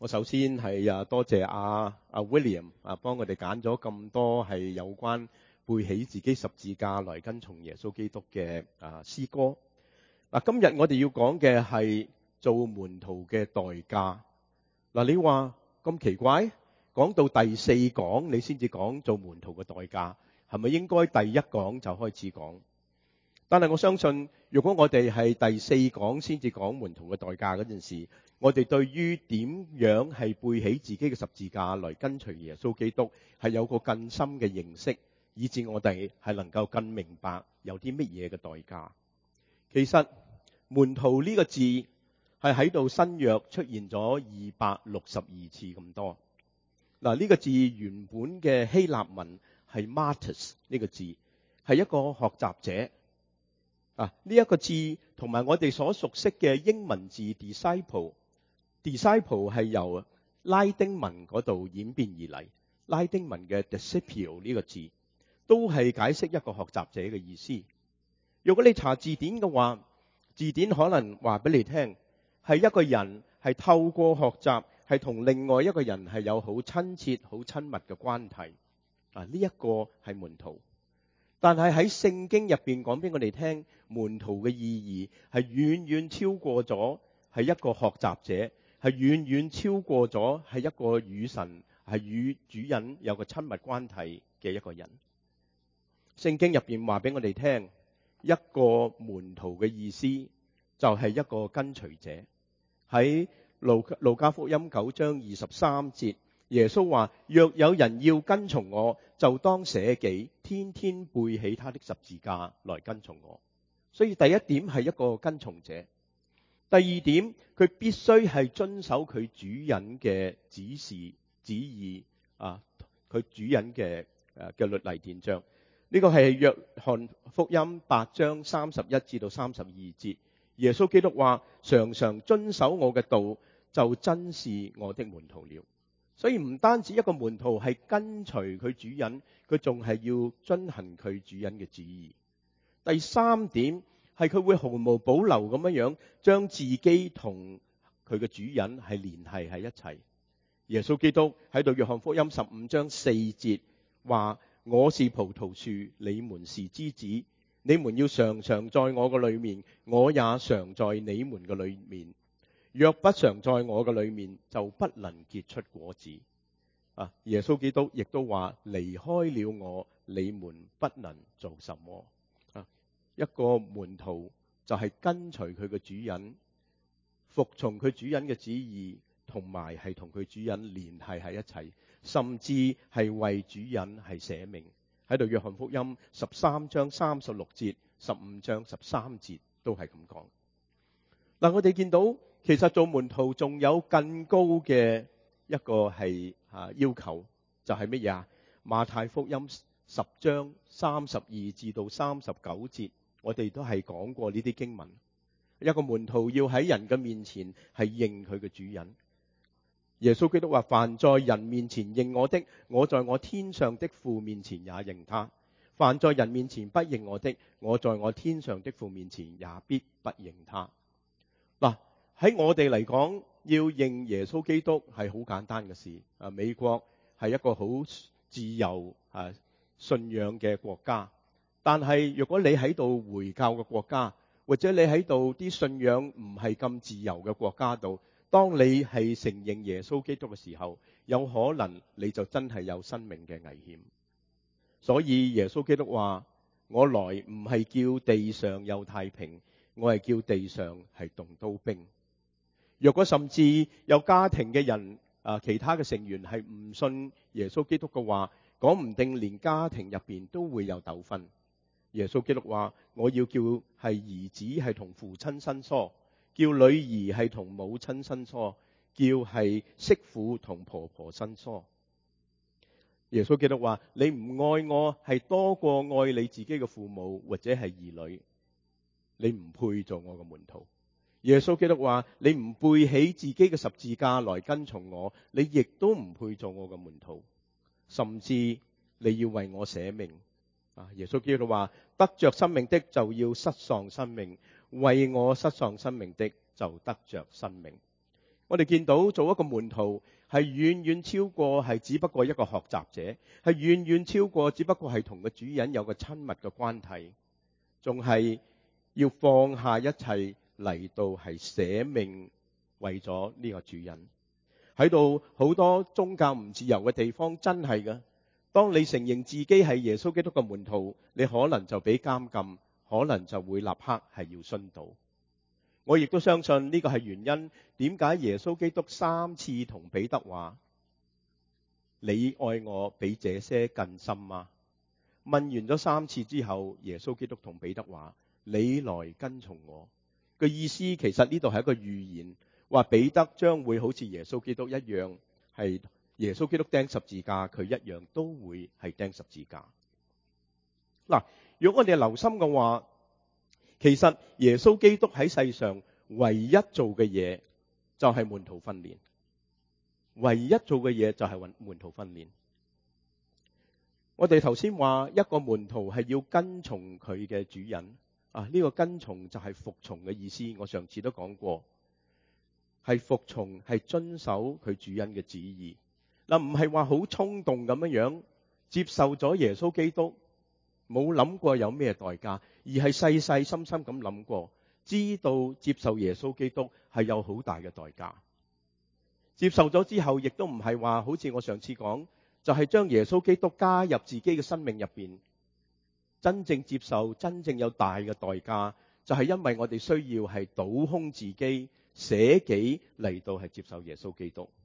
我首先係多謝阿 William 幫我哋揀咗咁多係有關背起自己十字架來跟從耶穌基督嘅詩歌。今日我哋要講嘅係做門徒嘅代價。你話咁奇怪，講到第四講你先至講做門徒嘅代價，係咪應該第一講就開始講？但係我相信，如果我哋係第四講先至講門徒嘅代價嗰陣時，我哋對於點樣係背起自己嘅十字架來跟隨耶穌基督，係有個更深嘅認識，以致我哋係能夠更明白有啲乜嘢嘅代價。其實門徒呢個字係喺度新約出現咗262次咁多。呢個字原本嘅希臘文係 martyrs 呢個字，係一個學習者。呢一個字同埋我哋所熟悉嘅英文字 disciple 係由拉丁文嗰度演變而嚟。拉丁文嘅 disciple 呢個字都係解釋一個學習者嘅意思。如果你查字典嘅話，字典可能話俾你聽，係一個人係透過學習係同另外一個人係有好親切好親密嘅關係。呢一個係門徒。但係喺聖經入邊講俾我哋聽，門徒嘅意義係遠遠超過咗係一個學習者，係遠遠超過咗係一個與神係與主人有個親密關係嘅一個人。聖經入邊話俾我哋聽，一個門徒嘅意思就係一個跟隨者。喺路加福音9章23節，耶穌話：若有人要跟從我，就當捨己，天天背起他的十字架來跟從我。所以第一點係一個跟從者。第二點，佢必須係遵守佢主人嘅指示旨意佢主人嘅律例典章。呢個係約翰福音8章31至到32節。耶穌基督話：常常遵守我嘅道，就真是我的門徒了。所以唔單止一個門徒係跟隨佢主人，佢仲係要遵行佢主人嘅旨意。第三點係佢會毫無保留咁樣將自己同佢嘅主人係聯繫喺一齊。耶穌基督喺度約翰福音15章4節話：我是葡萄樹，你們是枝子，你們要常常在我嘅裏面，我也常在你們嘅裏面。若不常在我嘅裏面，就不能結出果子。耶穌基督亦都話：離開了我，你們不能做什麼。一個門徒就係跟隨佢嘅主人，服從佢主人嘅旨意，同埋係同佢主人聯繫喺一齊，甚至係為主人係捨命。喺度約翰福音13章36節、15章13節都係咁講。我哋見到其實做門徒仲有更高嘅一個係要求，就係乜嘢？馬太福音10章32至到39節，我哋都係講過呢啲經文。一個門徒要喺人嘅面前係認佢嘅主人。耶穌基督話：凡在人面前認我的，我在我天上的父面前也認他；凡在人面前不認我的，我在我天上的父面前也必不認他。喺我哋嚟講，要認耶穌基督係好簡單嘅事。美國係一個好自由信仰嘅國家，但係如果你喺度回教嘅國家，或者你喺度啲信仰唔係咁自由嘅國家度，當你係承認耶穌基督嘅時候，有可能你就真係有生命嘅危險。所以耶穌基督話：我來唔係叫地上有太平，我係叫地上係動刀兵。若果甚至有家庭嘅人其他嘅成員係唔信耶穌基督嘅話，講唔定連家庭入邊都會有糾紛。耶穌基督話：我要叫係兒子係同父親生疏，叫女兒係同母親生疏，叫係媳婦同婆婆生疏。耶穌基督話：你唔愛我係多過愛你自己嘅父母或者係兒女，你唔配做我嘅門徒。耶穌基督話：你唔背起自己嘅十字架來跟從我，你亦都唔配做我嘅門徒，甚至你要為我捨命。耶穌基督話：得着生命的就要失喪生命，為我失喪生命的就得着生命。 我哋見到做一個門徒係遠遠超過係只不過一個學習者，係遠遠超過只不過係同個主人有個親密嘅關係，仲係要放下一切嚟到係捨命為咗呢個主人。喺度好多宗教唔自由嘅地方真係㗎，當你承認自己係耶穌基督嘅門徒，你可能就俾監禁，可能就會立刻係要殉道。我亦都相信呢個係原因，點解耶穌基督3次同彼得話：你愛我比這些更深嗎？問完咗3次之後，耶穌基督同彼得話：你來跟從我。個意思其實呢度係一個預言，話彼得將會好似耶穌基督一樣，係耶穌基督釘十字架，佢一樣都會係釘十字架。嗱，如果我哋留心嘅話，其實耶穌基督喺世上唯一做嘅嘢就係門徒訓練，唯一做嘅嘢就係門徒訓練。我哋頭先話一個門徒係要跟從佢嘅主人啊，呢個跟從就係服從嘅意思。我上次都講過，係服從，係遵守佢主人嘅旨意。嗱，唔係話好衝動咁樣接受咗耶穌基督，冇諗過有咩代價，而係細細心心咁諗過，知道接受耶穌基督係有好大嘅代價。接受咗之後，亦都唔係話好似我上次講，就係將耶穌基督加入自己嘅生命入邊，真正接受，真正有大嘅代價，就係因為我哋需要係倒空自己，捨己嚟到係接受耶穌基督。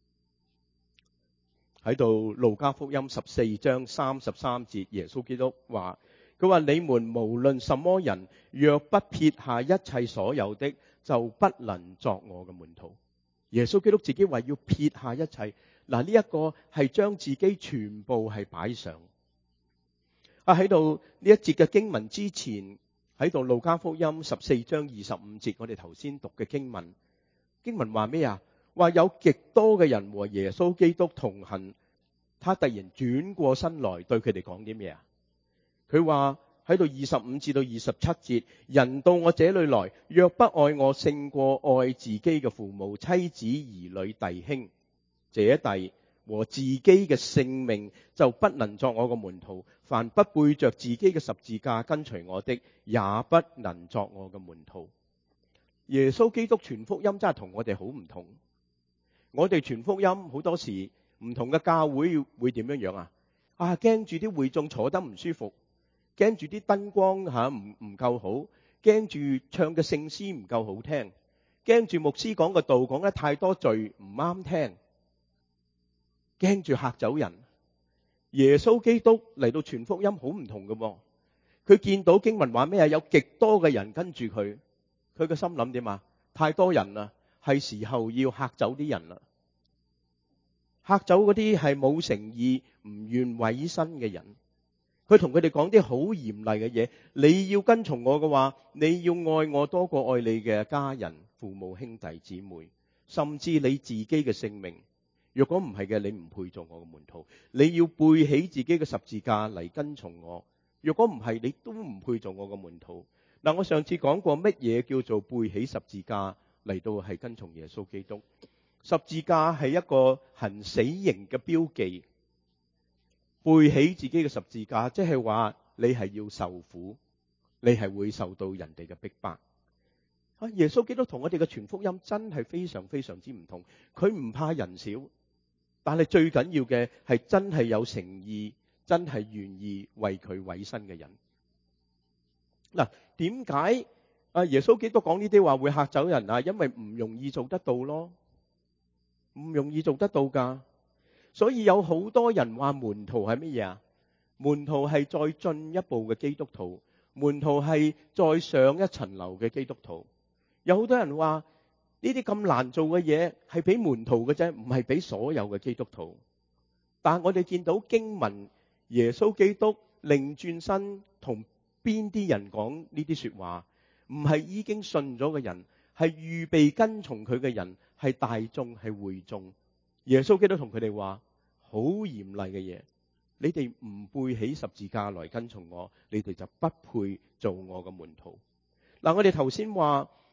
喺度路加福音14章33節，耶穌基督話，佢話你們無論什麼人，若不撇下一切所有的，就不能作我嘅門徒。耶穌基督自己話要撇下一切，嗱，呢一個係將自己全部係擺上。喺度呢一節嘅經文之前，喺度路加福音14章25節，我哋頭先讀嘅經文話咩啊？話有極多嘅人和耶穌基督同行，他突然轉過身來對佢哋講啲咩啊？佢話喺度25至到27節，人到我這裏來，若不愛我勝過愛自己嘅父母、妻子、兒女、弟兄、姐弟和自己嘅性命，就不能作我嘅門徒。凡不背着自己嘅十字架跟隨我的，也不能作我嘅門徒。耶穌基督傳福音真係同我哋好唔同。我哋傳福音好多時唔同嘅教會點樣啊？驚住啲會眾坐得唔舒服，驚住啲燈光唔夠好，驚住唱嘅聖詩唔夠好聽，驚住牧師講嘅道講得太多罪唔啱聽，驚住嚇走人。耶穌基督嚟到傳福音好唔同嘅，佢見到經文話咩啊？有極多嘅人跟住佢，佢個心諗點啊？太多人啦，係時候要嚇走啲人啦，嚇走嗰啲係冇誠意、唔願委身嘅人。佢同佢哋講啲好嚴厲嘅嘢，你要跟從我嘅話，你要愛我多過愛你嘅家人、父母、兄弟姊妹，甚至你自己嘅性命。若果唔係嘅，你唔配做我嘅門徒。你要背起自己嘅十字架嚟跟從我。若果唔係，你都唔配做我嘅門徒。嗱，我上次講過乜嘢叫做背起十字架嚟到係跟從耶穌基督。十字架係一個行死刑嘅標記。背起自己嘅十字架，即係話你係要受苦，你係會受到人哋嘅逼迫。耶穌基督同我哋嘅傳福音真係非常非常之唔同。佢唔怕人少，但係最緊要嘅係真係有誠意，真係願意為佢委身嘅人。嗱，點解耶穌基督講呢啲話會嚇走人啊？因為唔容易做得到咯，唔容易做得到㗎。所以有好多人話門徒係乜嘢啊？門徒係再進一步嘅基督徒，門徒係再上一層樓嘅基督徒。有好多人話呢啲咁難做嘅嘢係俾門徒嘅啫，唔係俾所有嘅基督徒。但係我哋見到經文，耶穌基督擰轉身同邊啲人講呢啲說話？唔係已經信咗嘅人，係預備跟從佢嘅人，係大眾，係會眾。耶穌基督同佢哋話好嚴厲嘅嘢，你哋唔背起十字架來跟從我，你哋就不配做我嘅門徒。嗱，我哋頭先話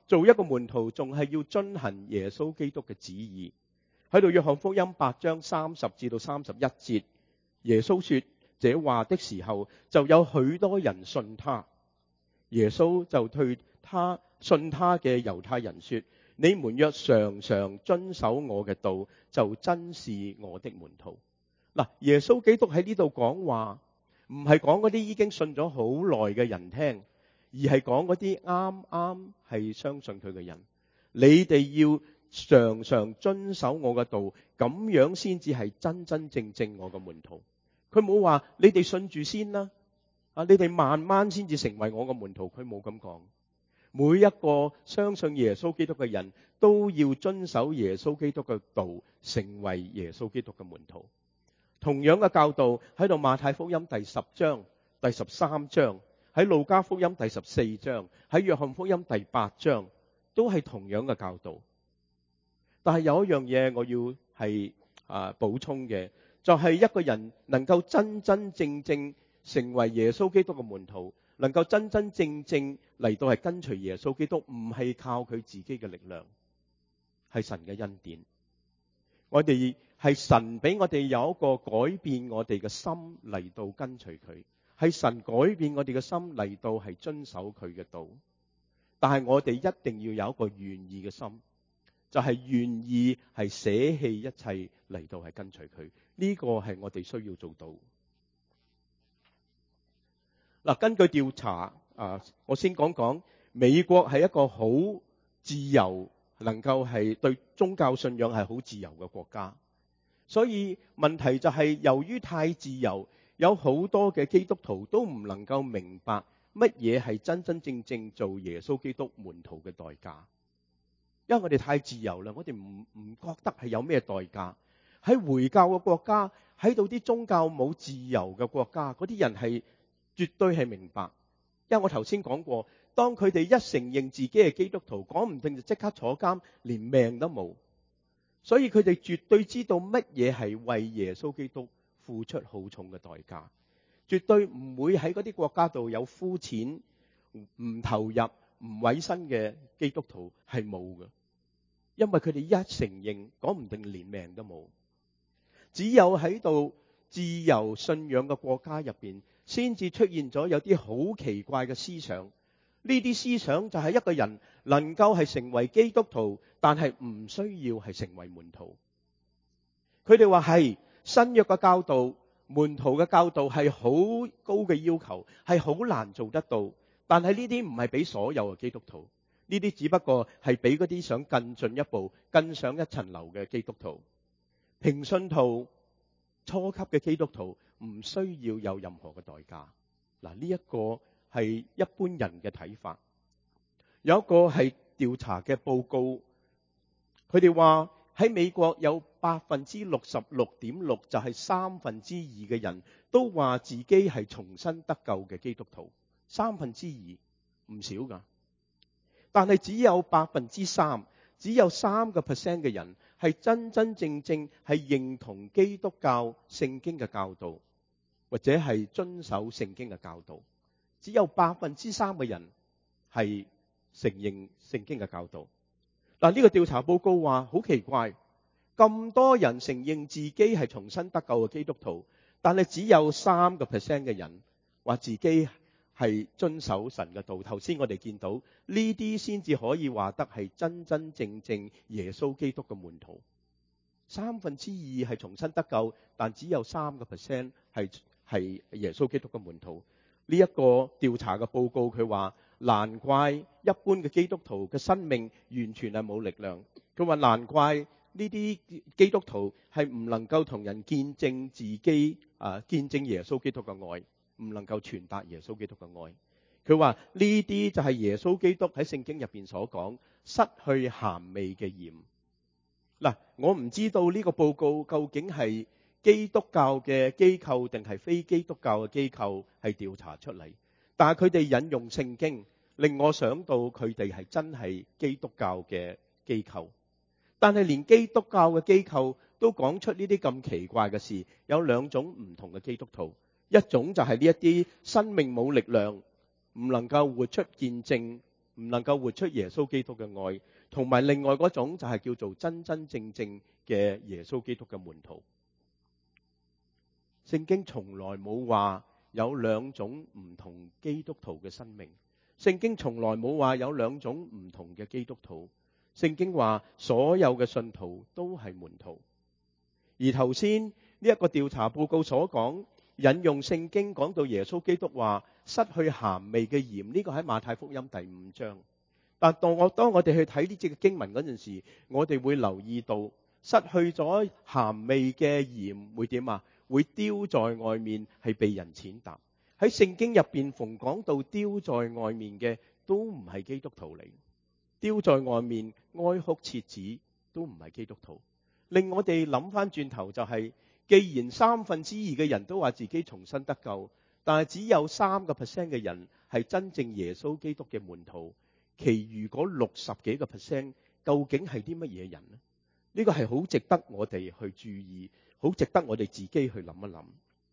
做一個門徒仲係要遵行耶穌基督嘅旨意。喺度約翰福音8章30至到31節，耶穌說這話的時候，就有許多人信他。耶穌就對他信他嘅猶太人說：你們若常常遵守我嘅道，就真是我的門徒。嗱，耶穌基督喺呢度講話，唔係講嗰啲已經信咗好耐嘅人聽，而係講嗰啲啱啱係相信佢嘅人。你哋要常常遵守我嘅道，咁樣先至係真真正正我嘅門徒。佢冇話你哋信住先啦，你哋慢慢先至成為我嘅門徒。佢冇咁講。每一個相信耶穌基督嘅人都要遵守耶穌基督嘅道，成為耶穌基督嘅門徒。同樣嘅教導喺度馬太福音第10章、第13章，喺路加福音第14章，喺約翰福音第8章，都係同樣嘅教導。但係有一樣嘢我要係補充嘅，就係一個人能夠真真正正成為耶穌基督嘅門徒，能夠真真正正嚟到係跟隨耶穌基督，唔係靠佢自己嘅力量，係神嘅恩典。我哋係神俾我哋有一個改變我哋嘅心嚟到跟隨佢，係神改變我哋嘅心嚟到係遵守佢嘅道。但係我哋一定要有一個願意嘅心，就係願意係捨棄一切嚟到係跟隨佢。呢個係我哋需要做到。嗱，根據調查我先講講，美國係一個好自由，能夠係對宗教信仰係好自由嘅國家。所以問題就係由於太自由，有好多嘅基督徒都唔能夠明白乜嘢係真真正正做耶穌基督門徒嘅代價。因為我哋太自由啦，我哋唔覺得係有咩代價。喺回教嘅國家，喺度啲宗教冇自由嘅國家，嗰啲人係絕對係明白。因為我頭先講過，當佢哋一承認自己係基督徒，講唔定就即刻坐監，連命都冇。所以佢哋絕對知道乜嘢係為耶穌基督付出好重嘅代價，絕對唔會喺嗰啲國家度有膚淺、唔投入、唔委身嘅基督徒係冇嘅。因為佢哋一承認，講唔定連命都冇。只有喺度自由信仰嘅國家入邊，先至出現咗有啲好奇怪嘅思想。呢啲思想就係一個人能夠係成為基督徒，但係唔需要係成為門徒。佢哋話係新約嘅教導，門徒嘅教導係好高嘅要求，係好難做得到。但係呢啲唔係俾所有嘅基督徒，呢啲只不過係俾嗰啲想更進一步、更上一層樓嘅基督徒。平信徒、初級嘅基督徒唔需要有任何嘅代價。嗱，呢一個係一般人嘅睇法。有一個係調查嘅報告，佢哋話喺美國有66.6%，就係2/3嘅人都話自己係重生得救嘅基督徒。2/3唔少噶，但係只有3%，只有3% 嘅人係真真正正係認同基督教聖經嘅教導，或者係遵守聖經嘅教導。只有3%嘅人係承認聖經嘅教導。嗱，呢個調查報告話好奇怪，咁多人承認自己係重生得救嘅基督徒，但係只有3% 嘅人話自己係遵守神嘅道。頭先我哋見到呢啲先至可以話得係真真正正耶穌基督嘅門徒。2/3係重生得救，但只有3% 係耶穌基督嘅門徒。呢一個調查嘅報告佢話，難怪一般嘅基督徒嘅生命完全係冇力量。佢話難怪呢啲基督徒係唔能夠同人見證自己見證耶穌基督嘅愛，唔能夠傳達耶穌基督嘅愛。佢話呢啲就係耶穌基督喺聖經入邊所講失去鹹味嘅鹽。嗱，我唔知道呢個報告究竟係基督教嘅機構定係非基督教嘅機構係調查出嚟，但係佢哋引用聖經，令我想到佢哋係真係基督教嘅機構。但係連基督教嘅機構都講出呢啲咁奇怪嘅事。有兩種唔同嘅基督徒，一種就係呢一啲生命冇力量，唔能夠活出見證唔能夠活出耶穌基督嘅愛，同埋另外嗰種就係叫做真真正正嘅耶穌基督嘅門徒。聖經從來冇話有兩種唔同基督徒嘅生命，聖經從來冇話有兩種唔同嘅基督徒。聖經話所有嘅信徒都係門徒。而頭先呢一個調查報告所講，引用聖經講到耶穌基督話失去鹹味嘅鹽，呢個喺馬太福音第5章。但當我哋去睇呢節嘅經文嗰陣時，我哋會留意到失去咗鹹味嘅鹽會點啊？會丟在外面，係被人踐踏。喺聖經入邊逢講到丟在外面嘅，都唔係基督徒嚟。丟在外面哀哭切齒都唔係基督徒。令我哋諗翻轉頭就係，既然2/3嘅人都話自己重生得救，但係只有3% 嘅人係真正耶穌基督嘅門徒，其餘嗰60幾個%究竟係啲乜嘢人呢？呢個係好值得我哋去注意，好值得我哋自己去諗一諗。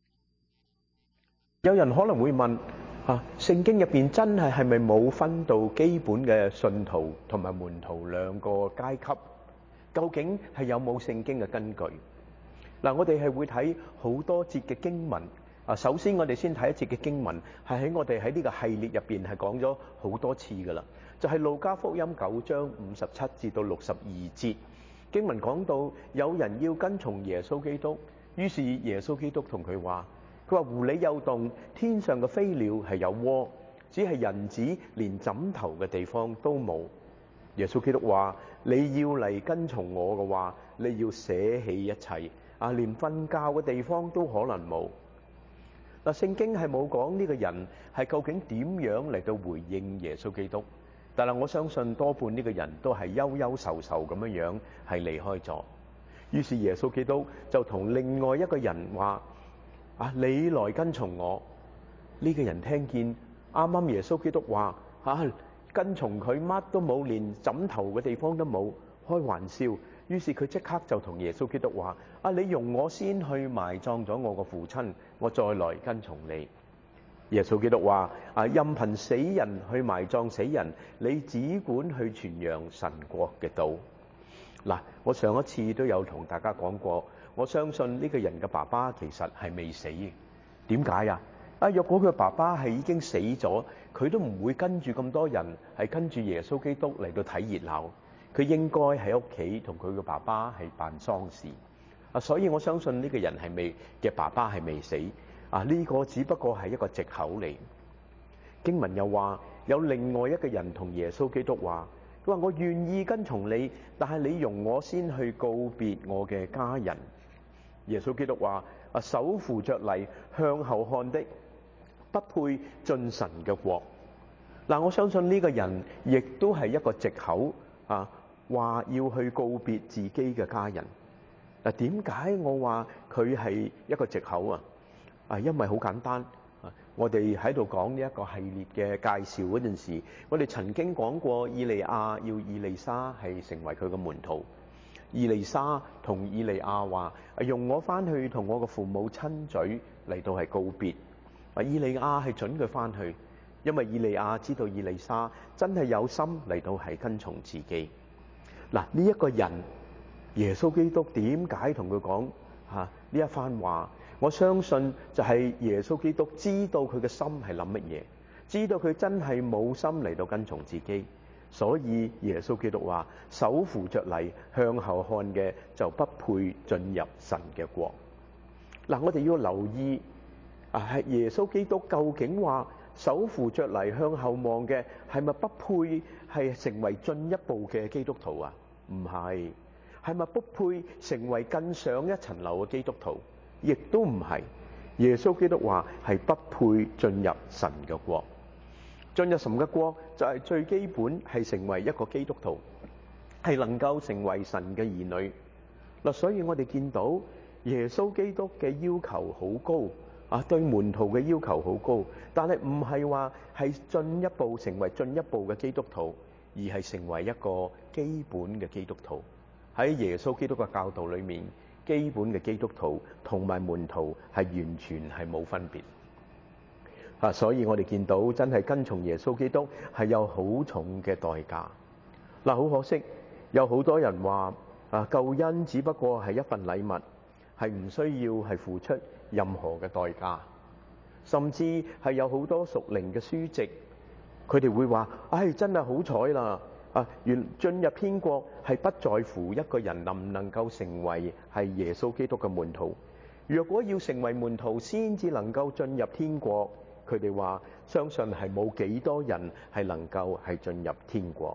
有人可能會問聖經入邊真係咪冇分到基本嘅信徒同埋門徒兩個階級？究竟係有冇聖經嘅根據？我哋係會睇好多節嘅經文。首先我哋先睇一節嘅經文，係喺我哋喺呢個系列入邊係講咗好多次噶啦，就係路加福音9章57至到62節。經文講到有人要跟從耶穌基督，於是耶穌基督同佢話狐狸有洞，天上嘅飛鳥係有窩，只係人子連枕頭嘅地方都冇。耶穌基督話：你要嚟跟從我嘅話，你要捨棄一切，連瞓覺嘅地方都可能冇。聖經係冇講呢個人係究竟點樣嚟到回應耶穌基督，但係我相信多半呢個人都係憂憂愁愁咁樣係離開咗。於是耶穌基督就同另外一個人話：你來跟從我。呢個人聽見啱啱耶穌基督話跟從佢乜都冇，連枕頭嘅地方都冇，開玩笑。於是佢即刻就同耶穌基督話：你容我先去埋葬咗我個父親，我再來跟從你。耶穌基督話：任憑死人去埋葬死人，你只管去傳揚神國嘅道。我上一次都有同大家講過，我相信呢個人嘅爸爸其實係未死嘅。點解啊？若果佢爸爸係已經死咗，佢都唔會跟住咁多人係跟住耶穌基督嚟到睇熱鬧。佢應該喺屋企同佢嘅爸爸係辦喪事。所以我相信呢個人嘅爸爸係未死。呢個只不過係一個藉口嚟。經文又話有另外一個人同耶穌基督話：佢話我願意跟從你，但係你容我先去告別我嘅家人。耶穌基督話：手扶着犁向後看的，不配進神嘅國。我相信呢個人亦都係一個藉口，話要去告別自己嘅家人。點解我話佢係一個藉口啊？因為好簡單，我哋喺度講呢一個系列嘅介紹嗰陣時，我哋曾經講過以利亞要以利沙係成為佢嘅門徒。以利沙同以利亞話：容我翻去同我嘅父母親嘴嚟到係告別。以利亞係準佢翻去，因為以利亞知道以利沙真係有心嚟到係跟從自己。呢一個人，耶穌基督點解同佢講呢一番話？我相信就係耶穌基督知道佢嘅心係諗乜嘢，知道佢真係冇心嚟到跟從自己，所以耶穌基督話：手扶着犁向後看嘅就不配進入神嘅國。我哋要留意係耶穌基督究竟話手扶着犁向後望嘅係咪不配係成為進一步嘅基督徒啊？唔係。係咪不配成為更上一層樓嘅基督徒？亦都唔係。耶穌基督話係不配進入神嘅國。進入神嘅國就係最基本係成為一個基督徒，係能夠成為神嘅兒女。所以我哋見到耶穌基督嘅要求好高，對門徒嘅要求好高，但係唔係話係進一步成為進一步嘅基督徒，而係成為一個基本嘅基督徒。喺耶穌基督嘅教導裏面，基本嘅基督徒同埋門徒係完全係冇分別。 所以我哋見到真係跟從耶穌基督係有好重嘅代價。好可惜，有好多人話救恩只不過係一份禮物，係唔需要係付出任何嘅代價。甚至係有好多屬靈嘅書籍，佢哋會話：真係好彩啦！原進入天國係不在乎一個人能唔能夠成為係耶穌基督嘅門徒。若果要成為門徒先至能夠進入天國，佢哋話相信係冇幾多人係能夠係進入天國。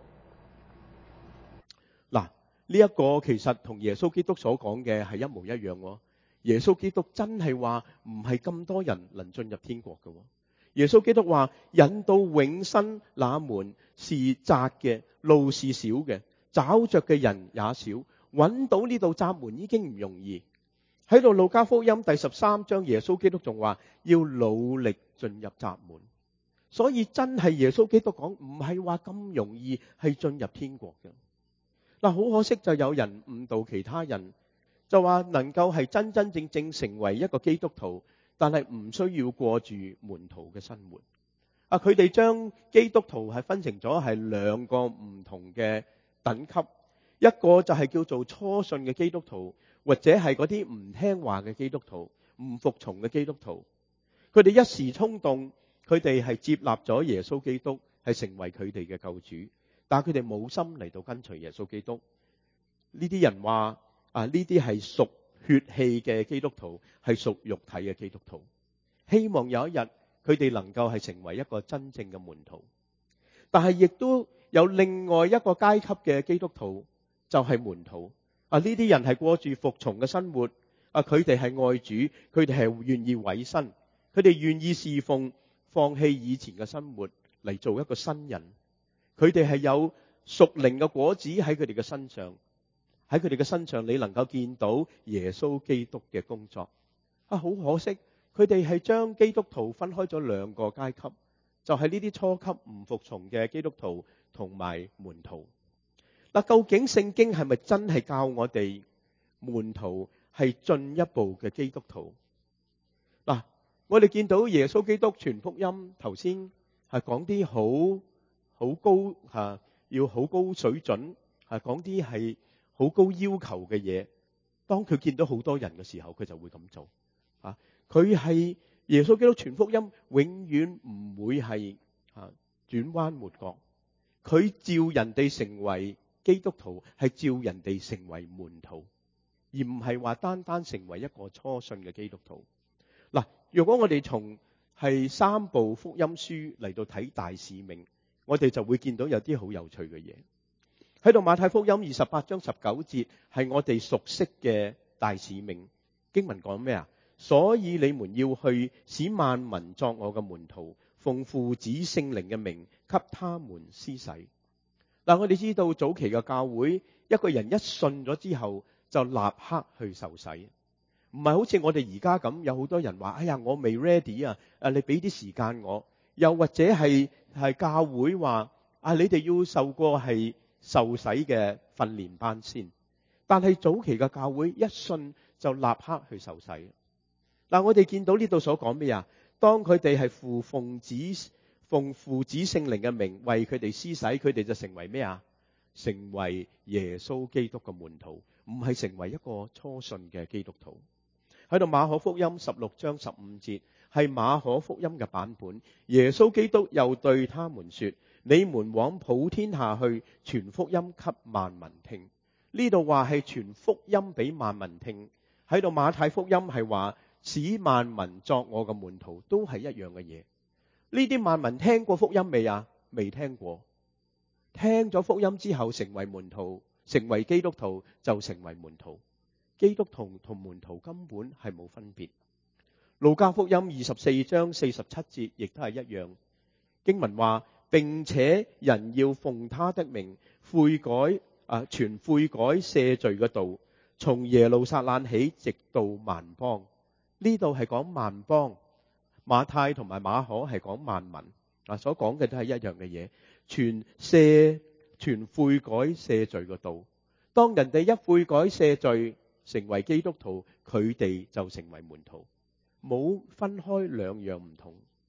嗱，呢一個其實同耶穌基督所講嘅係一模一樣喎。耶穌基督真係話唔係咁多人能進入天國嘅。耶穌基督話引到永生那門是窄嘅，路是小嘅，找着嘅人也少，揾到呢度窄門已經唔容易。喺度路加福音第13章，耶穌基督仲話要努力進入窄門。所以真係耶穌基督講唔係話咁容易係進入天國嘅。好可惜就有人誤導其他人，就話能夠係真真正正成為一個基督徒，但係唔需要過住門徒嘅生活。佢哋將基督徒係分成咗係兩個唔同嘅等級，一個就係叫做初信嘅基督徒，或者係嗰啲唔聽話嘅基督徒、唔服從嘅基督徒。佢哋一時衝動，佢哋係接納咗耶穌基督係成為佢哋嘅救主，但係佢哋冇心嚟到跟隨耶穌基督。呢啲人話呢啲係屬血氣嘅基督徒，係屬肉體嘅基督徒。希望有一日佢哋能夠係成為一個真正嘅門徒。但係亦都有另外一個階級嘅基督徒，就係門徒。呢啲人係過住服從嘅生活。佢哋係愛主，佢哋係願意委身，佢哋願意侍奉，放棄以前嘅生活嚟做一個新人。佢哋係有屬靈嘅果子喺佢哋嘅身上，喺佢哋嘅身上你能夠見到耶穌基督嘅工作。好可惜，佢哋係將基督徒分開咗兩個階級，就係呢啲初級唔服從嘅基督徒同埋門徒。究竟聖經係咪真係教我哋門徒係進一步嘅基督徒？我哋見到耶穌基督傳福音，頭先係講啲好高要好高水準，講啲係好高要求嘅嘢。當佢見到好多人嘅時候，佢就會咁做。佢係耶穌基督傳福音，永遠唔會係轉彎抹角。佢召人哋成為基督徒，係召人哋成為門徒，而唔係話單單成為一個初信嘅基督徒。如果我哋從係三部福音書嚟到睇大使命，我哋就會見到有啲好有趣嘅嘢。喺度馬太福音28章19節係我哋熟悉嘅大使命經文，講咩啊？所以你們要去，使萬民作我嘅門徒，奉父子聖靈嘅名給他們施洗。我哋知道早期嘅教會，一個人一信咗之後就立刻去受洗，唔係好似我哋而家咁，有好多人話：哎呀，我未 ready 啊！你俾啲時間我。又或者係教會話：你哋要受過係受洗嘅訓練班先。但係早期嘅教會一信就立刻去受洗。我哋見到呢度所講咩啊？當佢哋係奉父子聖靈嘅名為佢哋施洗，佢哋就成為咩啊？成為耶穌基督嘅門徒，唔係成為一個初信嘅基督徒。喺度馬可福音16章15節係馬可福音嘅版本。耶穌基督又對他們說：你們往普天下去，傳福音給萬民聽。呢度話係傳福音俾萬民聽。喺度馬太福音係話使萬民作我嘅門徒，都係一樣嘅嘢。呢啲萬民聽過福音未啊？未聽過。聽咗福音之後成為門徒，成為基督徒就成為門徒。基督徒同門徒根本係冇分別。路加福音24章47節亦都係一樣。經文話：並且人要奉他的名傳悔改赦罪嘅道，從耶路撒冷起，直到萬邦。呢度係講萬邦，馬太同埋馬可係講萬民。所講嘅都係一樣嘅嘢，傳悔改赦罪嘅道。當人哋一悔改赦罪，成為基督徒，佢哋就成為門徒，冇分開兩樣唔同。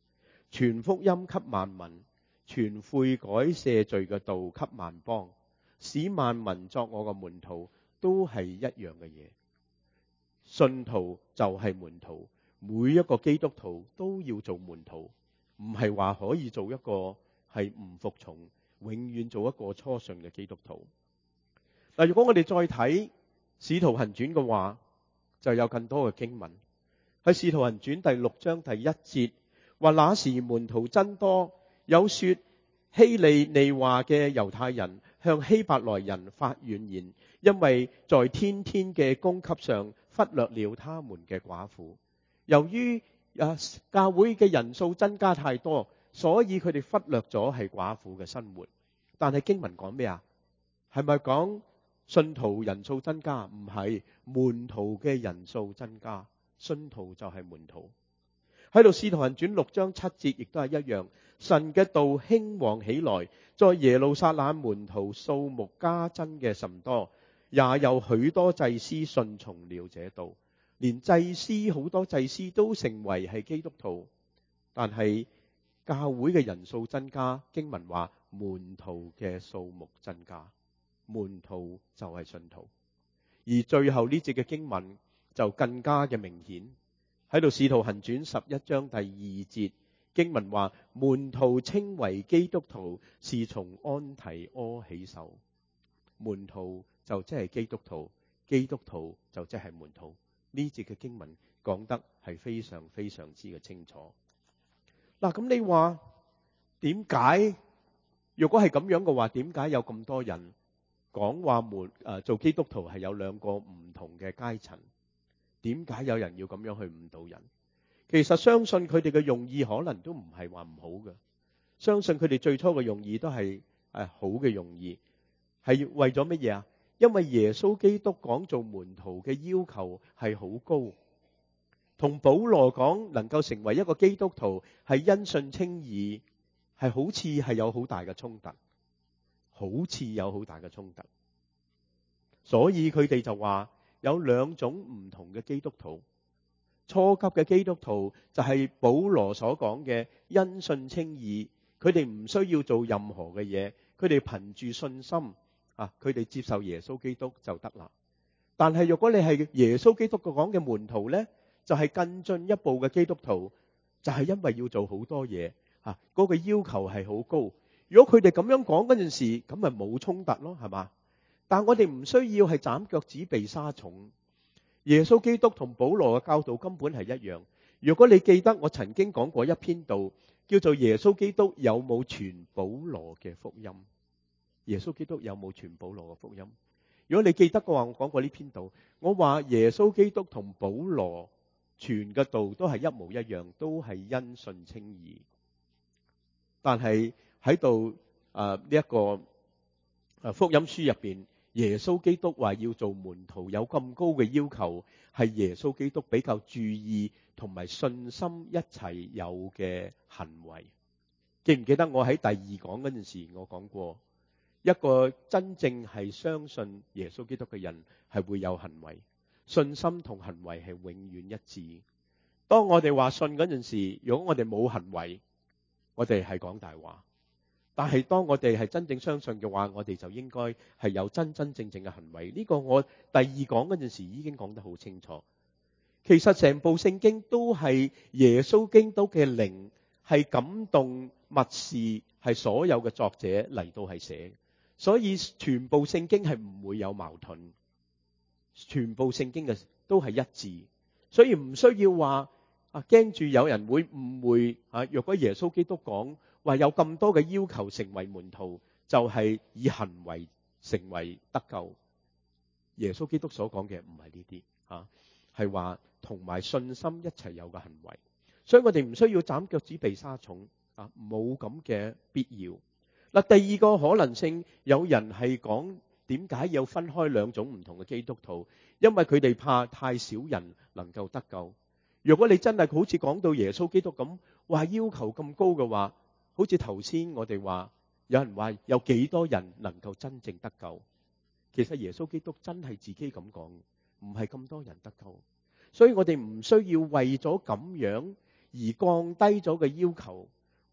傳福音給萬民，傳悔改赦罪嘅道給萬邦，使萬民作我嘅門徒，都係一樣嘅嘢。信徒就係門徒，每一個基督徒都要做門徒，唔係話可以做一個係唔服從，永遠做一個初信嘅基督徒。嗱，如果我哋再睇使徒行傳嘅話，就有更多嘅經文喺使徒行傳第6章第1節話，那時門徒增多，有說希利尼話嘅猶太人向希伯來人發怨言，因為在天天嘅供給上忽略了他們嘅寡婦。由於教會嘅人數增加太多，所以佢哋忽略咗係寡婦嘅生活。但係經文講咩啊？係咪講信徒人數增加？唔係，門徒嘅人數增加，信徒就係門徒。喺度使徒行傳6章7節亦都係一樣，神嘅道興旺起來，在耶路撒冷門徒數目加增嘅甚多，也有許多祭司順從了這道。連祭司好多祭司都成為係基督徒，但係教會嘅人數增加，經文話門徒嘅數目增加，門徒就係信徒。而最後呢節嘅經文就更加嘅明顯，喺度使徒行傳11章第2節，經文話門徒稱為基督徒是從安提阿起手。門徒就即係基督徒，基督徒就即係門徒。呢節嘅經文講得係非常非常之嘅清楚。嗱，咁你話點解？如果係咁樣嘅話，點解有咁多人講話做基督徒係有兩個唔同嘅階層？點解有人要咁樣去誤導人？其實相信佢哋嘅用意可能都唔係話唔好嘅，相信佢哋最初嘅用意都係好嘅用意，係為咗乜嘢啊？因為耶穌基督講做門徒嘅要求係好高，同保羅講能夠成為一個基督徒係因信稱義，係好似係有好大嘅衝突，好似有好大嘅衝突。所以佢哋就話有兩種唔同嘅基督徒。初級嘅基督徒就係保羅所講嘅因信稱義，佢哋唔需要做任何嘅嘢，佢哋憑住信心佢哋接受耶穌基督就得啦。但係如果你係耶穌基督講嘅門徒呢，就係更進一步嘅基督徒，就係因為要做好多嘢嗰個要求係好高。如果佢哋咁樣講嗰陣時，咁咪冇衝突咯，係嘛？但我哋唔需要係斬腳趾避沙蟲。耶穌基督同保羅嘅教導根本係一樣。如果你記得我曾經講過一篇道，叫做耶穌基督有冇傳保羅嘅福音？耶穌基督有冇傳保羅嘅福音？如果你記得嘅話，我講過呢篇道，我話耶穌基督同保羅傳嘅道都係一模一樣，都係因信稱義。但係喺度呢一個福音書入邊，耶穌基督話要做門徒有咁高嘅要求，係耶穌基督比較注意同埋信心一齊有嘅行為。記唔記得我喺第2講嗰陣時，我講過一個真正係相信耶穌基督嘅人係會有行為，信心同行為係永遠一致。當我哋話信嗰陣時，如果我哋冇行為，我哋係講大話。但係當我哋係真正相信嘅話，我哋就應該係有真真正正嘅行為。呢個我第2講嗰陣時已經講得好清楚。其實成部聖經都係耶穌基督嘅靈係感動默示，係所有嘅作者嚟到係寫，所以全部聖經係唔會有矛盾，全部聖經嘅都係一致，所以唔需要話驚住有人會誤會若果耶穌基督講話有咁多嘅要求成為門徒，就係以行為成為得救。耶穌基督所講嘅唔係呢啲係話同埋信心一齊有嘅行為。所以我哋唔需要斬腳趾避沙蟲冇咁嘅必要。第2個可能性，有人係講點解要分開兩種唔同嘅基督徒，因為佢哋怕太少人能夠得救。如果你真係好似講到耶穌基督咁話要求咁高嘅話，好似頭先我哋話有人話有幾多人能夠真正得救，其實耶穌基督真係自己咁講，唔係咁多人得救。所以我哋唔需要為咗咁樣而降低咗嘅要求，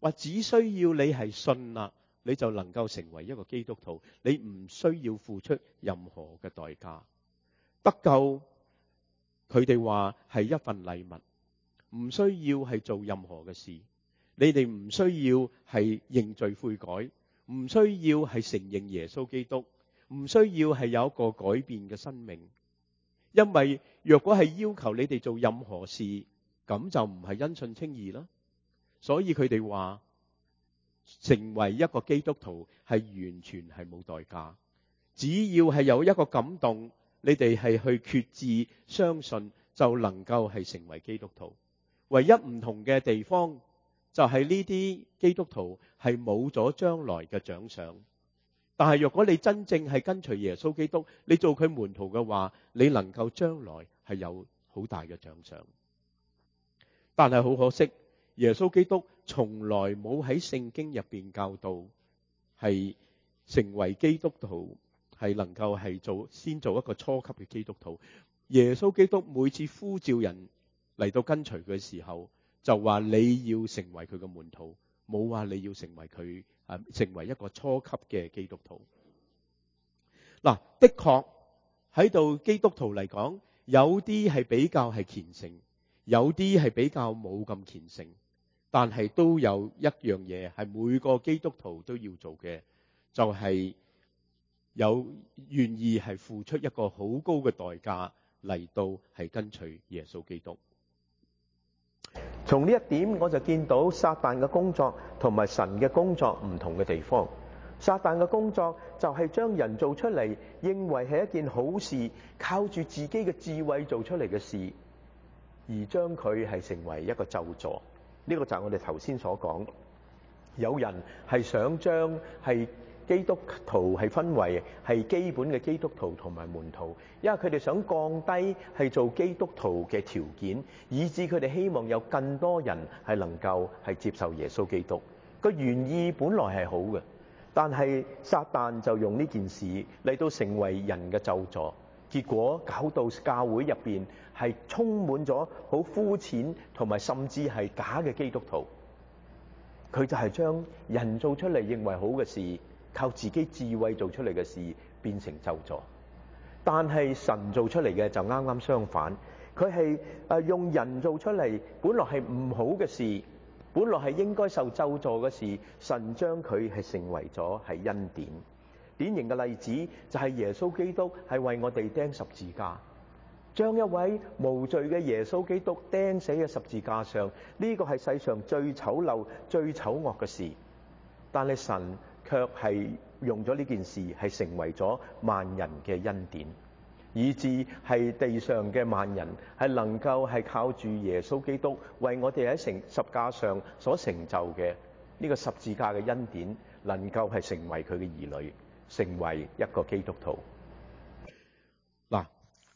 話只需要你係信啦，你就能夠成為一個基督徒，你唔需要付出任何嘅代價。得救，佢哋話係一份禮物，唔需要係做任何嘅事。你哋唔需要係認罪悔改，唔需要係承認耶穌基督，唔需要係有一個改變嘅生命。因為若果係要求你哋做任何事，咁就唔係因信稱義啦。所以佢哋話成為一個基督徒係完全係冇代價，只要係有一個感動，你哋係去決志相信，就能夠係成為基督徒。唯一唔同嘅地方就係呢啲基督徒係冇咗將來嘅獎賞。但係若果你真正係跟隨耶穌基督，你做佢門徒嘅話，你能夠將來係有好大嘅獎賞。但係好可惜，耶穌基督從來冇喺聖經入邊教導係成為基督徒係能夠係先做一個初級嘅基督徒。耶穌基督每次呼召人嚟到跟隨佢嘅時候，就話你要成為佢嘅門徒，冇話你要成為佢成為一個初級嘅基督徒。嗱，的確喺度基督徒嚟講，有啲係比較係虔誠，有啲係比較冇咁虔誠，但係都有一樣嘢係每個基督徒都要做嘅，就係有願意係付出一個好高嘅代價嚟到係跟隨耶穌基督。 從呢一點我就見到撒旦嘅工作同埋神嘅工作唔同嘅地方。撒旦嘅工作就係將人做出嚟，認為係一件好事，靠住自己嘅智慧做出嚟嘅事，而將佢係成為一個咒詛。呢個就係我哋頭先所講，有人係想將係基督徒係分為係基本嘅基督徒同埋門徒，因為佢哋想降低係做基督徒嘅條件，以致佢哋希望有更多人係能夠係接受耶穌基督。個原意本來係好嘅，但係撒旦就用呢件事嚟到成為人嘅咒詛，結果搞到教會入邊係充滿咗好膚淺同埋甚至係假嘅基督徒。佢就係將人做出嚟認為好嘅事，靠自己智慧做出嚟嘅事變成咒詛。但係神做出嚟嘅就啱啱相反，佢係用人做出嚟本來係唔好嘅事，本來係應該受咒詛嘅事，神將佢係成為咗係恩典。典型嘅例子就係耶穌基督係為我哋釘十字架，將一位無罪嘅耶穌基督釘死喺十字架上，呢個係世上最醜陋最醜惡嘅事。但係神卻係用咗呢件事係成為咗萬人嘅恩典，以致係地上嘅萬人係能夠係靠住耶穌基督為我哋喺十字架上所成就嘅呢個十字架嘅恩典，能夠係成為佢嘅兒女，成為一個基督徒。 嗱，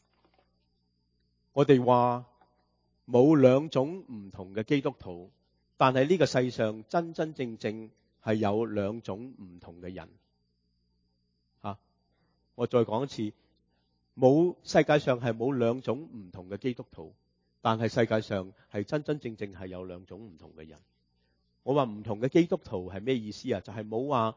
我哋話冇兩種唔同嘅基督徒，但係呢個世上真真正正係有兩種唔同嘅人。我再講一次，世界上係冇兩種唔同嘅基督徒，但係世界上係真真正正係有兩種唔同嘅人。我話唔同嘅基督徒係咩意思啊？就係冇話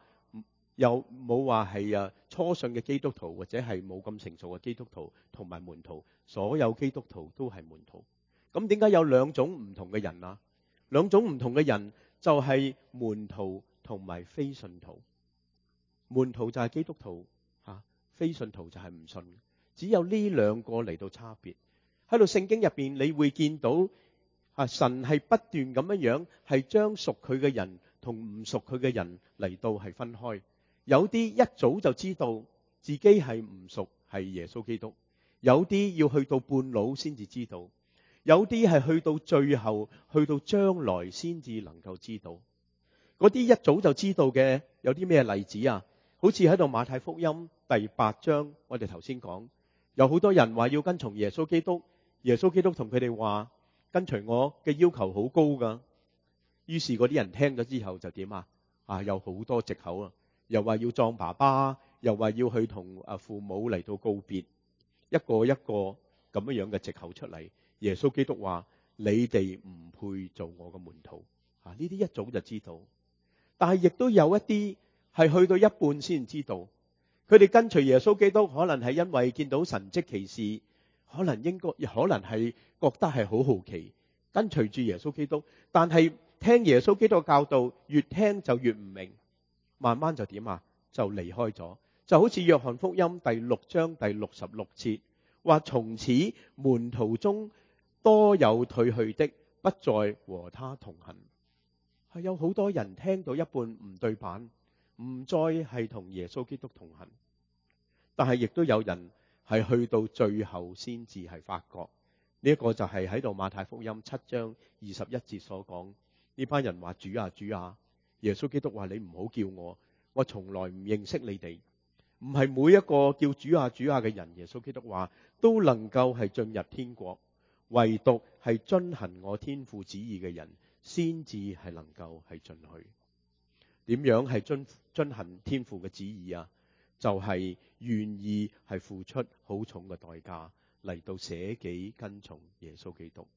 係初信嘅基督徒，或者係冇咁成熟嘅基督徒同埋門徒，所有基督徒都係門徒。咁點解有兩種唔同嘅人啊？兩種唔同嘅人就係門徒同埋非信徒。門徒就係基督徒，非信徒就係唔信。只有呢兩個嚟到差別。喺度聖經入邊你會見到神係不斷咁樣係將屬佢嘅人同唔屬佢嘅人嚟到係分開。有啲一早就知道自己係唔屬係耶穌基督，有啲要去到半路先至知道，有啲係去到最後，去到將來先至能夠知道。嗰啲一早就知道嘅有啲咩例子啊？好似喺度馬太福音第8章，我哋頭先講有好多人話要跟從耶穌基督，耶穌基督同佢哋話跟隨我嘅要求好高噶。於是嗰啲人聽咗之後就點啊？有好多藉口啊，又話要葬爸爸，又話要去同父母嚟到告別，一個一個咁樣嘅藉口出嚟。耶穌基督話：你哋唔配做我嘅門徒呢啲一早就知道，但係亦都有一啲係去到一半先知道。佢哋跟隨耶穌基督，可能係因為見到神蹟奇事，可能係覺得係好好奇，跟隨住耶穌基督。但係聽耶穌基督嘅教導，越聽就越唔明，慢慢就點啊？就離開咗。就好似約翰福音第6章第66節話：從此門徒中多有退去的，不再和他同行。係有好多人聽到一半唔對版，唔再係同耶穌基督同行。但係亦都有人係去到最後先至係發覺，呢一個就係喺度馬太福音7章21節所講，呢班人話：主啊主啊，耶穌基督話：你唔好叫我從來唔認識你哋。唔係每一個叫主啊主啊嘅人，耶穌基督話都能夠係進入天國，唯獨係遵行我天父旨意嘅人先至係能夠係進去。點樣係遵行天父嘅旨意啊？就係願意係付出好重嘅代價嚟到捨己跟從耶穌基督。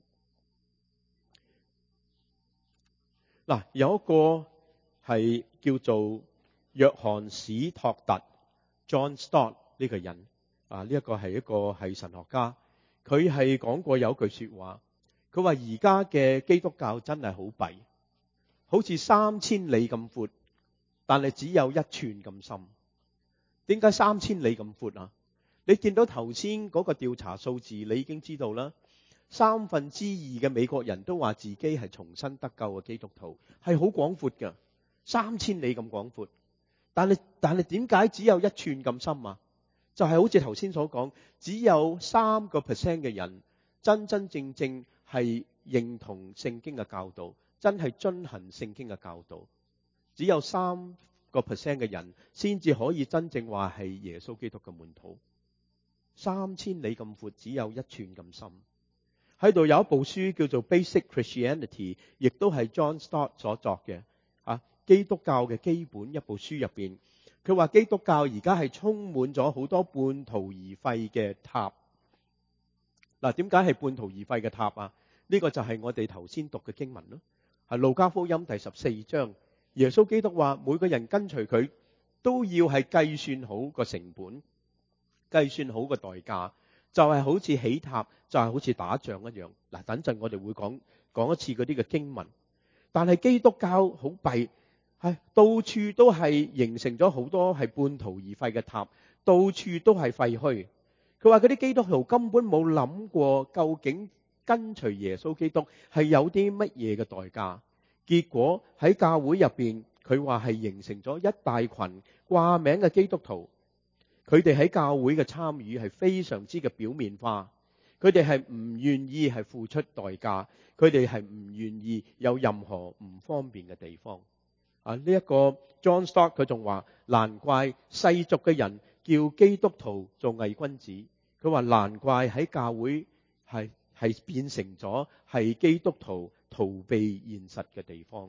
嗱，有一個係叫做約翰史托特 John Stott 呢個人呢一個係神學家，佢係講過有句說話，佢話而家嘅基督教真係好弊，好似3000里咁闊，但係只有1寸咁深。點解3000里咁闊啊？你見到頭先嗰個調查數字，你已經知道啦。2/3嘅美國人都話自己係重生得救嘅基督徒，係好廣闊㗎，3000里咁廣闊。但係點解只有1寸咁深啊？就係好似頭先所講，只有3% 嘅人真真正正係認同聖經嘅教導，真係遵行聖經嘅教導。只有3% 嘅人先至可以真正話係耶穌基督嘅門徒。3000里咁闊，只有1寸咁深。喺度有一部書叫做 Basic Christianity， 亦都係 John Stott 所作嘅基督教嘅基本一部書入邊，佢話基督教而家係充滿咗好多半途而廢嘅塔。嗱，點解係半途而廢嘅塔啊？呢個就係我哋頭先讀嘅經文咯，係路加福音第14章。耶穌基督話每個人跟隨佢都要係計算好個成本，計算好個代價，就係好似起塔，就係好似打仗一樣。嗱，等陣我哋會講一次嗰啲嘅經文。但係基督教好弊，係到處都係形成咗好多係半途而廢嘅塔，到處都係廢墟。佢話嗰啲基督徒根本冇諗過究竟跟隨耶穌基督係有啲乜嘢嘅代價。結果喺教會入邊，佢話係形成咗一大群掛名嘅基督徒，佢哋喺教會嘅參與係非常之嘅表面化，佢哋係唔願意係付出代價，佢哋係唔願意有任何唔方便嘅地方。呢一個 John Stott 佢仲話，難怪世俗嘅人叫基督徒做偽君子。佢話難怪喺教會係變成咗係基督徒逃避現實嘅地方。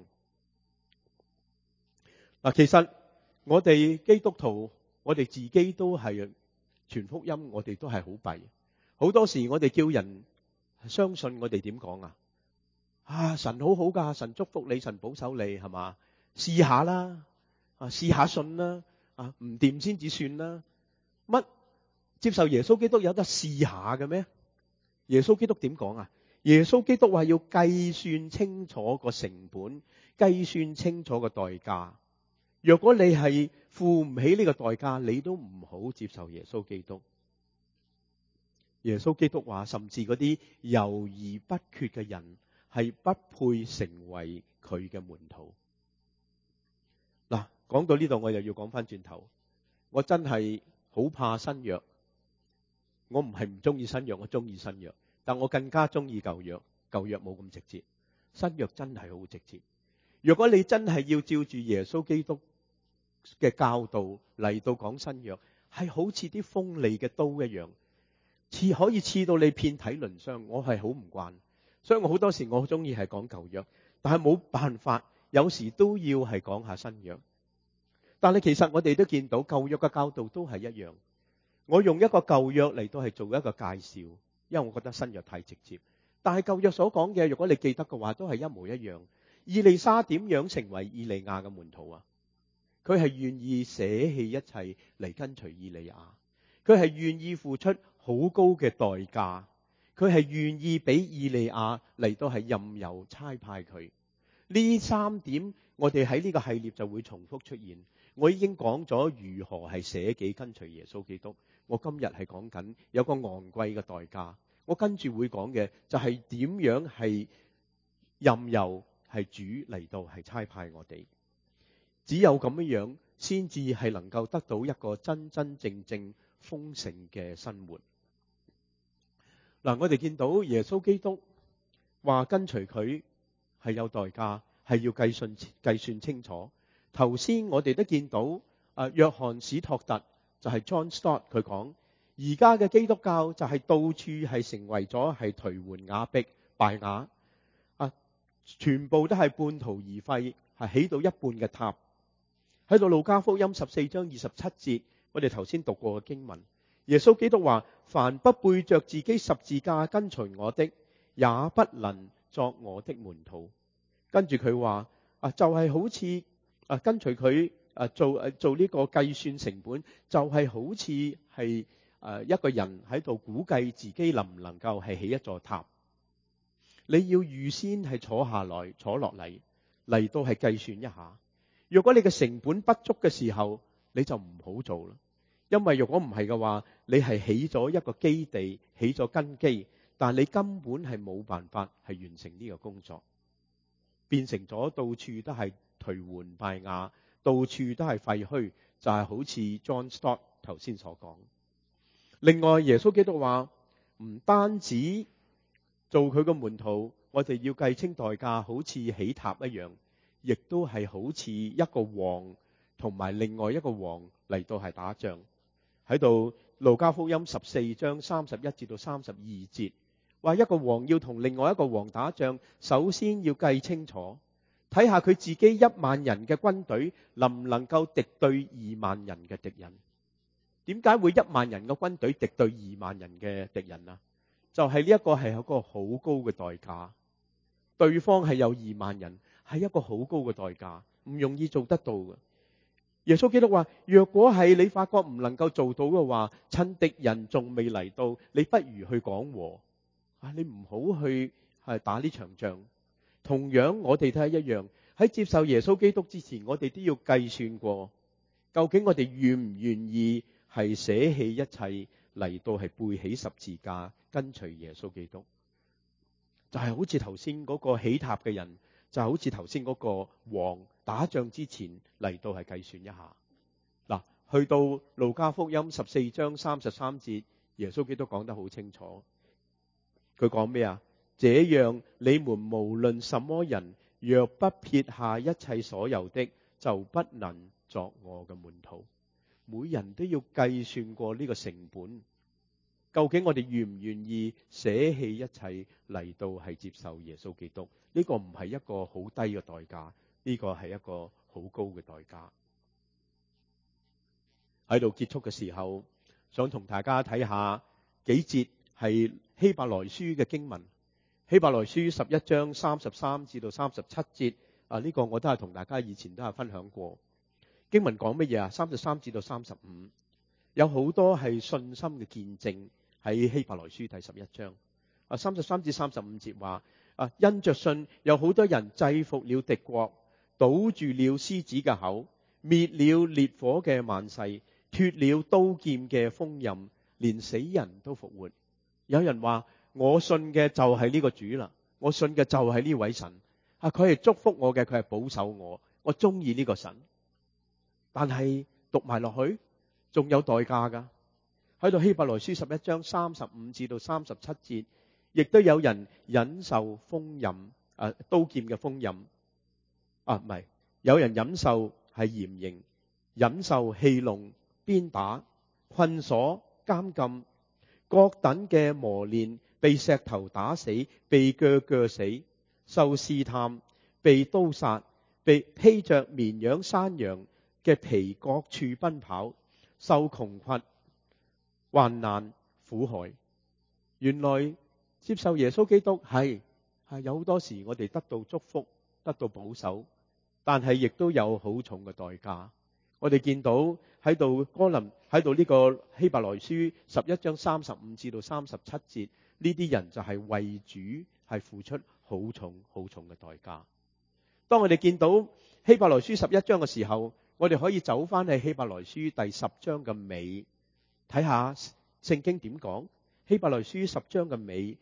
嗱，其實我哋基督徒，我哋自己都係傳福音，我哋都係好弊。好多時我哋叫人相信，我哋點講啊？神好好噶，神祝福你，神保守你，係嘛？試下啦，試下信啦，唔掂先至算啦。乜接受耶穌基督有得試下嘅咩？耶穌基督點講啊？耶穌基督話要計算清楚個成本，計算清楚個代價。若果你係付唔起呢個代價，你都唔好接受耶穌基督。耶穌基督話，甚至嗰啲猶豫不決嘅人係不配成為佢嘅門徒。嗱，講到呢度，我又要講翻轉頭，我真係好怕新約。我唔係唔中意新約，我中意新約，但我更加中意舊約。舊約冇咁直接，新約真係好直接。如果你真係要照住耶穌基督嘅教導嚟到講新約，係好似啲鋒利嘅刀一樣，可以刺到你遍體鱗傷。我係好唔慣，所以我好多時我好中意係講舊約，但係冇辦法，有時都要係講下新約。但係其實我哋都見到舊約嘅教導都係一樣。我用一個舊約嚟到係做一個介紹，因為我覺得新約太直接。但係舊約所講嘅，如果你記得嘅話，都係一模一樣。 以利沙點樣成為以利亞嘅門徒啊？佢係願意捨棄一切嚟跟隨以利亞，佢係願意付出好高嘅代價，佢係願意俾以利亞嚟到係任由差派佢。呢三點我哋喺呢個系列就會重複出現。我已經講咗如何係捨己跟隨耶穌基督，我今日係講緊有個昂貴嘅代價。我跟住會講嘅就係點樣係任由係主嚟到係差派我哋。只有咁樣先至係能夠得到一個真真正正豐盛嘅生活。嗱，我哋見到耶穌基督話跟隨佢係有代價，係要計算清楚。頭先我哋都見到約翰史托特就係 John Stott 佢講，而家嘅基督教就係到處係成為咗係頹垣瓦壁敗瓦全部都係半途而廢，係起到一半嘅塔。喺度路加福音14章27節，我哋頭先讀過嘅經文，耶穌基督話：凡不背着自己十字架跟隨我的，也不能作我的門徒。跟住佢話就係好似跟隨佢做呢個計算成本，就係好似係一個人喺度估計自己能唔能夠係起一座塔。你要預先係坐落嚟到係計算一下。如果你嘅成本不足嘅時候，你就唔好做啦。因為如果唔係嘅話，你係起咗一個基地，起咗根基，但你根本係冇辦法係完成呢個工作，變成咗到處都係頹垣敗瓦，到處都係廢墟，就係好似 John Stott 頭先所講。另外，耶穌基督話唔單止做佢個門徒，我哋要計清代價，好似起塔一樣，亦都係好似一個王同埋另外一個王嚟到係打仗。喺度路加福音14章31至到32節，話一個王要同另外一個王打仗，首先要計清楚，睇下佢自己1萬人嘅軍隊能唔能夠敵對2萬人嘅敵人。點解會1萬人嘅軍隊敵對2萬人嘅敵人啊？就係呢一個係一個好高嘅代價，對方係有2萬人，係一個好高嘅代價，唔容易做得到嘅。耶穌基督話：若果係你發覺唔能夠做到嘅話，趁敵人仲未嚟到，你不如去講和你唔好去打呢場仗。同樣我哋都係一樣，喺接受耶穌基督之前，我哋都要計算過，究竟我哋願唔願意係捨棄一切嚟到係背起十字架跟隨耶穌基督。就係好似頭先嗰個起塔嘅人，就好似頭先嗰個王打仗之前嚟到係計算一下。嗱，去到路加福音14章33節，耶穌基督講得好清楚。佢講咩啊？這樣你們無論什麼人，若不撇下一切所有的，就不能作我嘅門徒。每人都要計算過呢個成本，究竟我哋願唔願意捨棄一切嚟到係接受耶穌基督？呢個唔係一個好低嘅代價，呢個係一個好高嘅代價。喺度結束嘅時候，想同大家睇下幾節係希伯來書嘅經文。希伯來書11章33至到37節呢個我都係同大家以前都係分享過。經文講乜嘢啊？33至到35，有好多係信心嘅見證喺希伯來書第11章。33至35節話因着信有好多人制服了敵國，堵住了獅子嘅口，滅了烈火嘅萬世，脫了刀劍嘅鋒刃，連死人都復活。有人話我信嘅就係呢個主啦，我信嘅就係呢位神佢係祝福我嘅，佢係保守我中意呢個神。但係讀埋落去仲有代價噶。喺度希伯來書11章35至到37節，亦都有人忍受鋒刃刀劍嘅鋒刃唔係，有人忍受係嚴刑，忍受戲弄、鞭打、困鎖、監禁、各等嘅磨練，被石頭打死，被鋸死，受試探，被刀殺，被披着綿羊山羊嘅皮各處奔跑，受窮困、患難、苦害。原來接受耶穌基督係有好多時我哋得到祝福， 得到保守，但係亦都有好重嘅代價。我哋見到喺度呢個希伯來書11章35至到37節，呢啲人就係為主係付出好重好重嘅代價。當我哋見到希伯來書11章嘅時候，我哋可以走翻去希伯來書第10章嘅尾，睇下聖經點講。希伯來書10章嘅尾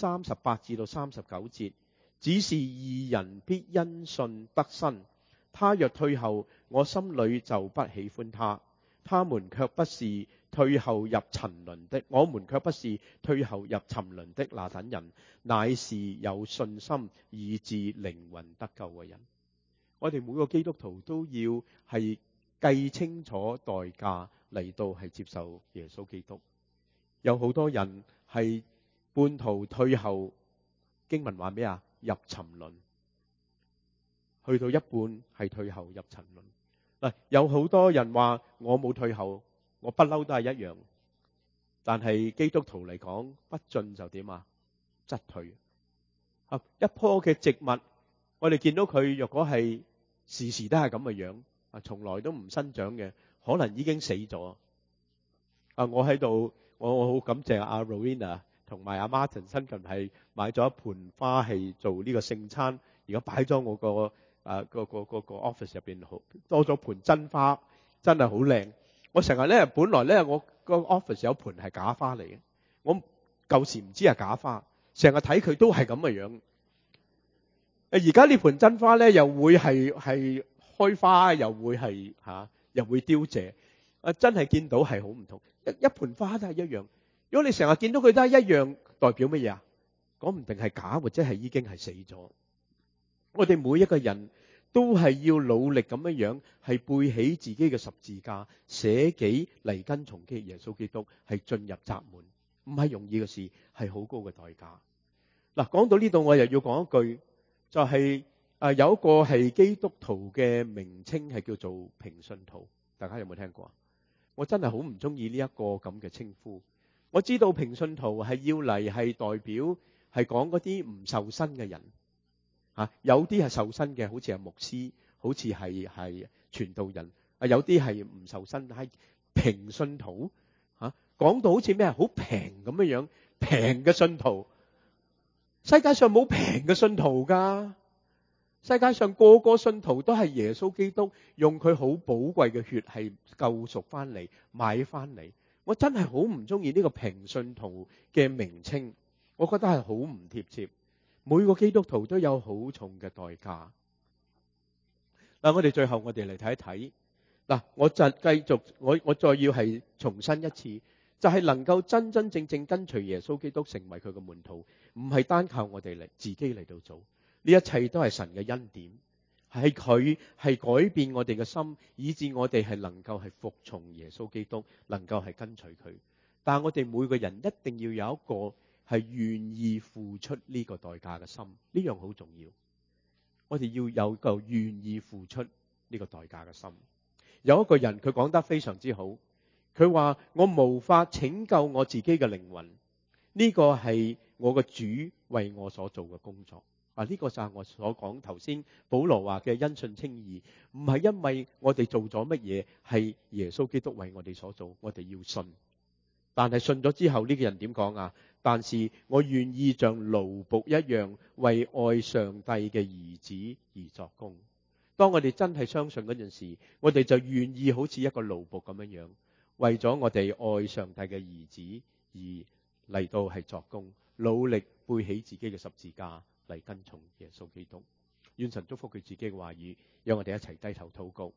38至到39節，只是義人必因信得生，他若退後，我心裏就不喜歡他。他們卻不是退後入沉淪的，我們卻不是退後入沉淪的那等人，乃是有信心以致靈魂得救嘅人。我哋每個基督徒都要係計清楚代價嚟到係接受耶穌基督。有好多人係半途退後，經文話咩啊？入沉淪，去到一半係退後入沉淪。嗱，有好多人話我冇退後，我不嬲都係一樣。但係基督徒嚟講，不進就點啊？則退。一棵嘅植物，我哋見到佢若果係時時都係咁嘅樣，從來都唔生長嘅，可能已經死咗。我喺度，我好感謝阿 Rowena 同埋阿 Martin 新近係買咗一盆花係做呢個聖餐，而家擺咗我個office 入邊，好多咗盆真花，真係好靚。我成日咧，本來咧我個 office 有盆係假花嚟嘅，我舊時唔知係假花，成日睇佢都係咁嘅樣。而家呢盆真花咧，又會係開花，又會係又會凋謝。真係見到係好唔同，一盆花都係一樣。如果你成日見到佢都係一樣，代表乜嘢啊？講唔定係假，或者係已經係死咗。我哋每一個人都係要努力咁樣係背起自己嘅十字架，捨己嚟跟從耶穌基督，係進入窄門，唔係容易嘅事，係好高嘅代價。嗱，講到呢度，我又要講一句，就係有一個係基督徒嘅名稱係叫做平信徒，大家有冇聽過啊？我真係好唔中意呢一個咁嘅稱呼。我知道平信徒係要嚟係代表係講嗰啲唔受薪嘅人。有啲係受薪嘅，好似係牧師，好似係傳道人。有啲係唔受薪，係平信徒。講到好似咩好平咁樣，平嘅信徒。世界上冇平嘅信徒㗎，世界上個個信徒都係耶穌基督用佢好寶貴嘅血係救贖翻嚟，買翻嚟。我真係好唔中意呢個平信徒嘅名稱，我覺得係好唔貼切。每個基督徒都有好重嘅代價。嗱，我哋最後我哋嚟睇一睇。嗱，我就繼續，我再要係重申一次，就係能夠真真正正跟隨耶穌基督成為佢嘅門徒，唔係單靠我哋自己嚟到做，呢一切都係神嘅恩典，係佢係改變我哋嘅心，以致我哋係能夠係服從耶穌基督，能夠係跟隨佢。但係我哋每個人一定要有一個係願意付出呢個代價嘅心，呢樣好重要。我哋要有個願意付出呢個代價嘅心。有一個人佢講得非常之好，佢話我無法拯救我自己嘅靈魂，呢個係我嘅主為我所做嘅工作。呢個就係我所講頭先保羅話嘅因信稱義，唔係因為我哋做咗乜嘢，係耶穌基督為我哋所做，我哋要信。但係信咗之後，呢個人點講啊？但是我願意像奴僕一樣，為愛上帝嘅兒子而作工。當我哋真係相信嗰陣時，我哋就願意好似一個奴僕咁樣，為咗我哋愛上帝嘅兒子而嚟到係作工，努力背起自己嘅十字架嚟跟從耶穌基督。願神祝福佢自己嘅話語，讓我哋一齊低頭禱告。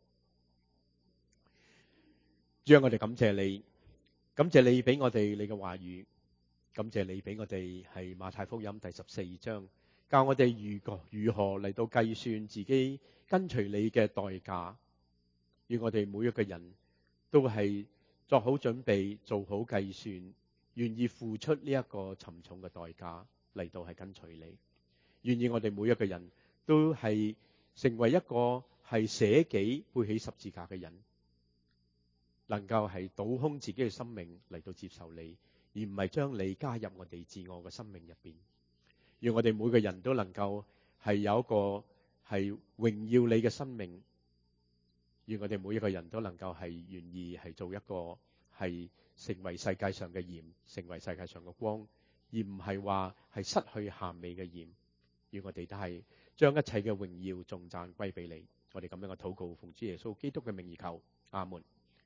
主啊，我哋感謝你。感謝你俾我哋你嘅話語，感謝你俾我哋係馬太福音第14章，教我哋如何嚟到計算自己跟隨你嘅代價。願我哋每一個人都係作好準備，做好計算，願意付出呢一個沉重嘅代價嚟到係跟隨你。願意我哋每一個人都係成為一個係捨己背起十字架嘅人，能夠係倒空自己嘅生命嚟到接受你，而唔係將你加入我哋自我嘅生命入邊。願我哋每個人都能夠係有一個係榮耀你嘅生命。願我哋每一個人都能夠係願意係做一個係成為世界上嘅鹽，成為世界上嘅光，而唔係話係失去鹹味嘅鹽。願我哋都係將一切嘅榮耀頌讚歸俾你。我哋咁樣嘅禱告，奉主耶穌基督嘅名而求，阿門。